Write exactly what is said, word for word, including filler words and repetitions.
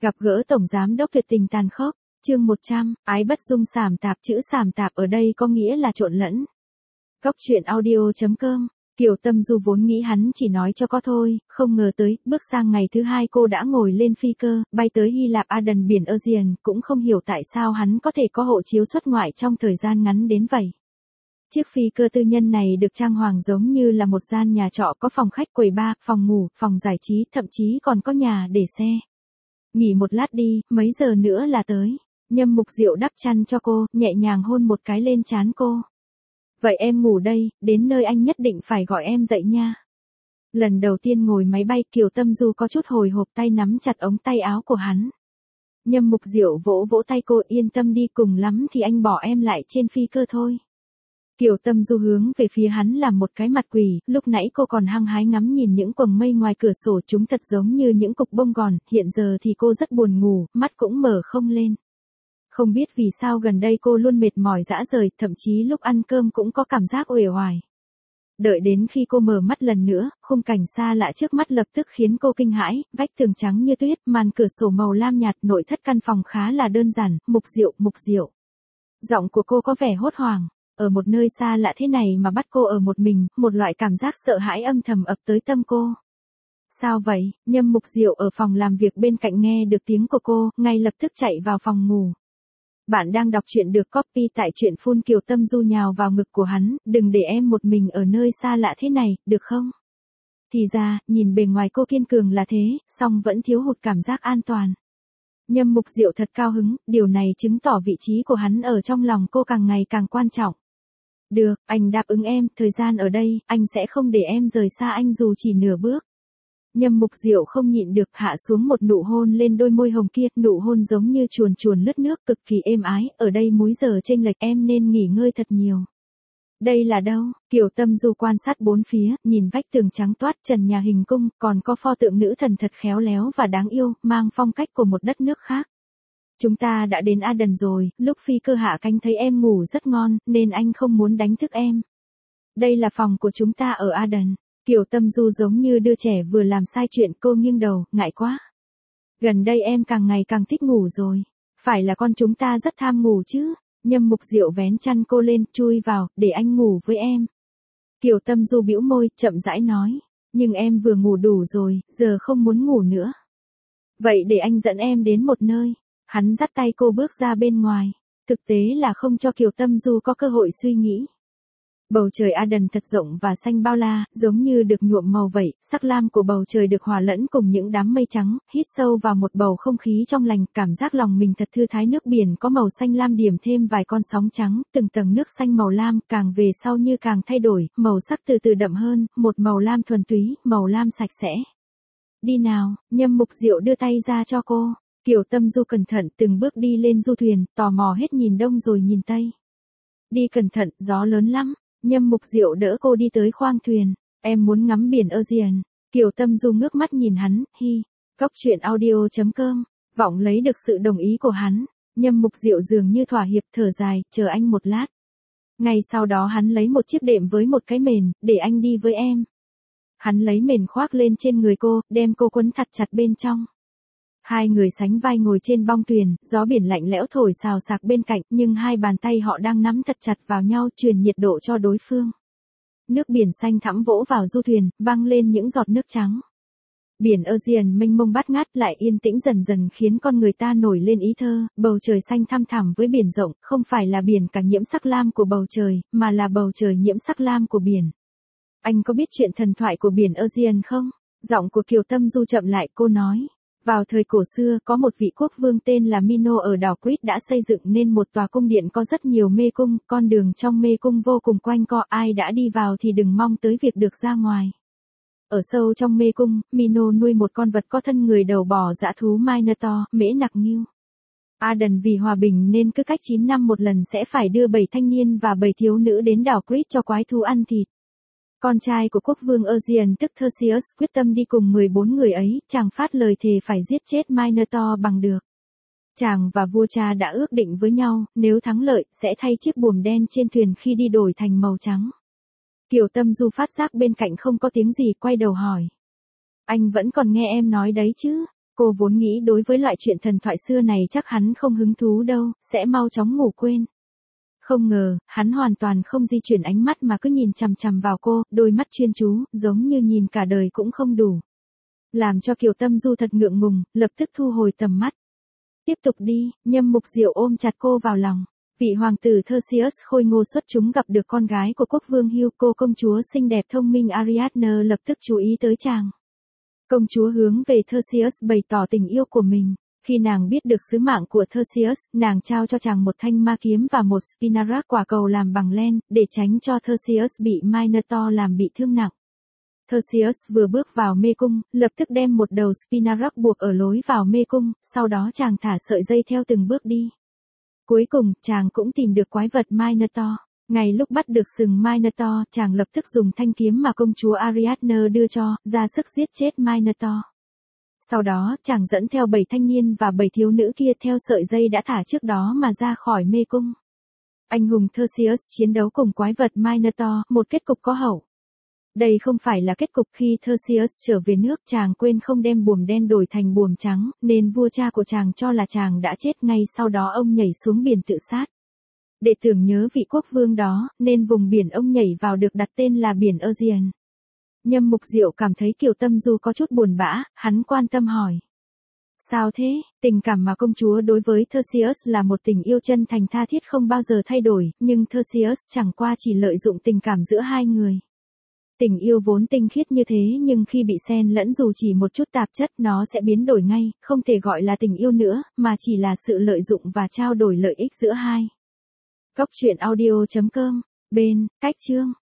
Gặp gỡ Tổng Giám đốc tuyệt tình tàn khốc, chương một trăm, ái bất dung sảm tạp. Chữ sảm tạp ở đây có nghĩa là trộn lẫn. Góc truyện audio chấm com, Kiều Tâm Du vốn nghĩ hắn chỉ nói cho có thôi, không ngờ tới, bước sang ngày thứ hai cô đã ngồi lên phi cơ, bay tới Hy Lạp Aden biển Aegean, cũng không hiểu tại sao hắn có thể có hộ chiếu xuất ngoại trong thời gian ngắn đến vậy. Chiếc phi cơ tư nhân này được trang hoàng giống như là một gian nhà trọ, có phòng khách, quầy bar, phòng ngủ, phòng giải trí, thậm chí còn có nhà để xe. Nghỉ một lát đi, mấy giờ nữa là tới. Nhâm Mục Diệu đắp chăn cho cô, nhẹ nhàng hôn một cái lên trán cô. Vậy em ngủ đây, đến nơi anh nhất định phải gọi em dậy nha. Lần đầu tiên ngồi máy bay, Kiều Tâm Du có chút hồi hộp, tay nắm chặt ống tay áo của hắn. Nhâm Mục Diệu vỗ vỗ tay cô, yên tâm đi, cùng lắm thì anh bỏ em lại trên phi cơ thôi. Kiều Tâm Du hướng về phía hắn làm một cái mặt quỷ, lúc nãy cô còn hăng hái ngắm nhìn những quầng mây ngoài cửa sổ, chúng thật giống như những cục bông gòn, hiện giờ thì cô rất buồn ngủ, mắt cũng mở không lên. Không biết vì sao gần đây cô luôn mệt mỏi rã rời, thậm chí lúc ăn cơm cũng có cảm giác uể oải. Đợi đến khi cô mở mắt lần nữa, khung cảnh xa lạ trước mắt lập tức khiến cô kinh hãi, vách tường trắng như tuyết, màn cửa sổ màu lam nhạt, nội thất căn phòng khá là đơn giản. Mục Diệu, Mục Diệu. Giọng của cô có vẻ hốt hoảng. Ở một nơi xa lạ thế này mà bắt cô ở một mình, một loại cảm giác sợ hãi âm thầm ập tới tâm cô. Sao vậy? Nhâm Mục Diệu ở phòng làm việc bên cạnh nghe được tiếng của cô, ngay lập tức chạy vào phòng ngủ. Bạn đang đọc truyện được copy tại truyện full. Kiều Tâm Du nhào vào ngực của hắn, đừng để em một mình ở nơi xa lạ thế này, được không? Thì ra, nhìn bề ngoài cô kiên cường là thế, song vẫn thiếu hụt cảm giác an toàn. Nhâm Mục Diệu thật cao hứng, điều này chứng tỏ vị trí của hắn ở trong lòng cô càng ngày càng quan trọng. Được, anh đáp ứng em, thời gian ở đây, anh sẽ không để em rời xa anh dù chỉ nửa bước. Nhâm Mục Diệu không nhịn được hạ xuống một nụ hôn lên đôi môi hồng kia, nụ hôn giống như chuồn chuồn lướt nước, cực kỳ êm ái, ở đây múi giờ chênh lệch, em nên nghỉ ngơi thật nhiều. Đây là đâu? Kiều Tâm Du quan sát bốn phía, nhìn vách tường trắng toát, trần nhà hình cung, còn có pho tượng nữ thần thật khéo léo và đáng yêu, mang phong cách của một đất nước khác. Chúng ta đã đến Aden rồi, lúc phi cơ hạ cánh thấy em ngủ rất ngon, nên anh không muốn đánh thức em. Đây là phòng của chúng ta ở Aden. Kiều Tâm Du giống như đứa trẻ vừa làm sai chuyện, cô nghiêng đầu, ngại quá. Gần đây em càng ngày càng thích ngủ rồi. Phải là con chúng ta rất tham ngủ chứ. Nhâm Mục Diệu vén chăn cô lên, chui vào, để anh ngủ với em. Kiều Tâm Du bĩu môi, chậm rãi nói. Nhưng em vừa ngủ đủ rồi, giờ không muốn ngủ nữa. Vậy để anh dẫn em đến một nơi. Hắn dắt tay cô bước ra bên ngoài. Thực tế là không cho Kiều Tâm Du có cơ hội suy nghĩ. Bầu trời Aden thật rộng và xanh bao la, giống như được nhuộm màu vậy, sắc lam của bầu trời được hòa lẫn cùng những đám mây trắng, hít sâu vào một bầu không khí trong lành, cảm giác lòng mình thật thư thái. Nước biển có màu xanh lam điểm thêm vài con sóng trắng, từng tầng nước xanh màu lam, càng về sau như càng thay đổi, màu sắc từ từ đậm hơn, một màu lam thuần túy, màu lam sạch sẽ. Đi nào, Nhâm Mục Diệu đưa tay ra cho cô. Kiều Tâm Du cẩn thận từng bước đi lên du thuyền, tò mò hết nhìn đông rồi nhìn tây. Đi cẩn thận, gió lớn lắm. Nhâm Mục Diệu đỡ cô đi tới khoang thuyền. Em muốn ngắm biển Aegean. Kiều Tâm Du ngước mắt nhìn hắn, hi. Góc truyện audio chấm com, vọng lấy được sự đồng ý của hắn. Nhâm Mục Diệu dường như thỏa hiệp, thở dài, chờ anh một lát. Ngay sau đó hắn lấy một chiếc đệm với một cái mền, để anh đi với em. Hắn lấy mền khoác lên trên người cô, đem cô quấn thật chặt bên trong. Hai người sánh vai ngồi trên bong thuyền, gió biển lạnh lẽo thổi xào xạc bên cạnh, nhưng hai bàn tay họ đang nắm thật chặt vào nhau, truyền nhiệt độ cho đối phương. Nước biển xanh thẳm vỗ vào du thuyền, văng lên những giọt nước trắng. Biển Aegean mênh mông bát ngát, lại yên tĩnh dần dần khiến con người ta nổi lên ý thơ. Bầu trời xanh thăm thẳm với biển rộng, không phải là biển cả nhiễm sắc lam của bầu trời, mà là bầu trời nhiễm sắc lam của biển. Anh có biết chuyện thần thoại của biển Aegean không? Giọng của Kiều Tâm Du chậm lại, cô nói. Vào thời cổ xưa, có một vị quốc vương tên là Mino ở đảo Crete đã xây dựng nên một tòa cung điện có rất nhiều mê cung, con đường trong mê cung vô cùng quanh co, ai đã đi vào thì đừng mong tới việc được ra ngoài. Ở sâu trong mê cung, Mino nuôi một con vật có thân người đầu bò dã thú Minotaur, mễ nặc nghiêu. Aden vì hòa bình nên cứ cách chín năm một lần sẽ phải đưa bảy thanh niên và bảy thiếu nữ đến đảo Crete cho quái thú ăn thịt. Con trai của quốc vương Aegean tức Theseus quyết tâm đi cùng mười bốn người ấy, chàng phát lời thề phải giết chết Minotaur bằng được. Chàng và vua cha đã ước định với nhau, nếu thắng lợi, sẽ thay chiếc buồm đen trên thuyền khi đi đổi thành màu trắng. Kiều Tâm Du phát giác bên cạnh không có tiếng gì, quay đầu hỏi. Anh vẫn còn nghe em nói đấy chứ? Cô vốn nghĩ đối với loại chuyện thần thoại xưa này chắc hắn không hứng thú đâu, sẽ mau chóng ngủ quên. Không ngờ, hắn hoàn toàn không di chuyển ánh mắt mà cứ nhìn chằm chằm vào cô, đôi mắt chuyên chú, giống như nhìn cả đời cũng không đủ. Làm cho Kiều Tâm Du thật ngượng ngùng, lập tức thu hồi tầm mắt. Tiếp tục đi, Nhâm Mục Diệu ôm chặt cô vào lòng. Vị hoàng tử Theseus khôi ngô xuất chúng gặp được con gái của quốc vương Hugo, công chúa xinh đẹp thông minh Ariadne lập tức chú ý tới chàng. Công chúa hướng về Theseus bày tỏ tình yêu của mình. Khi nàng biết được sứ mạng của Theseus, nàng trao cho chàng một thanh ma kiếm và một spinarak quả cầu làm bằng len, để tránh cho Theseus bị Minotaur làm bị thương nặng. Theseus vừa bước vào mê cung, lập tức đem một đầu spinarak buộc ở lối vào mê cung, sau đó chàng thả sợi dây theo từng bước đi. Cuối cùng, chàng cũng tìm được quái vật Minotaur. Ngay lúc bắt được sừng Minotaur, chàng lập tức dùng thanh kiếm mà công chúa Ariadne đưa cho, ra sức giết chết Minotaur. Sau đó, chàng dẫn theo bảy thanh niên và bảy thiếu nữ kia theo sợi dây đã thả trước đó mà ra khỏi mê cung. Anh hùng Theseus chiến đấu cùng quái vật Minotaur, một kết cục có hậu. Đây không phải là kết cục khi Theseus trở về nước, chàng quên không đem buồm đen đổi thành buồm trắng, nên vua cha của chàng cho là chàng đã chết, ngay sau đó ông nhảy xuống biển tự sát. Để tưởng nhớ vị quốc vương đó, nên vùng biển ông nhảy vào được đặt tên là biển Aegean. Nhâm Mục Diệu cảm thấy Kiều Tâm Du có chút buồn bã, hắn quan tâm hỏi. Sao thế? Tình cảm mà công chúa đối với Theseus là một tình yêu chân thành tha thiết không bao giờ thay đổi, nhưng Theseus chẳng qua chỉ lợi dụng tình cảm giữa hai người. Tình yêu vốn tinh khiết như thế nhưng khi bị xen lẫn dù chỉ một chút tạp chất nó sẽ biến đổi ngay, không thể gọi là tình yêu nữa, mà chỉ là sự lợi dụng và trao đổi lợi ích giữa hai. Góc truyện audio chấm com, bên, cách chương.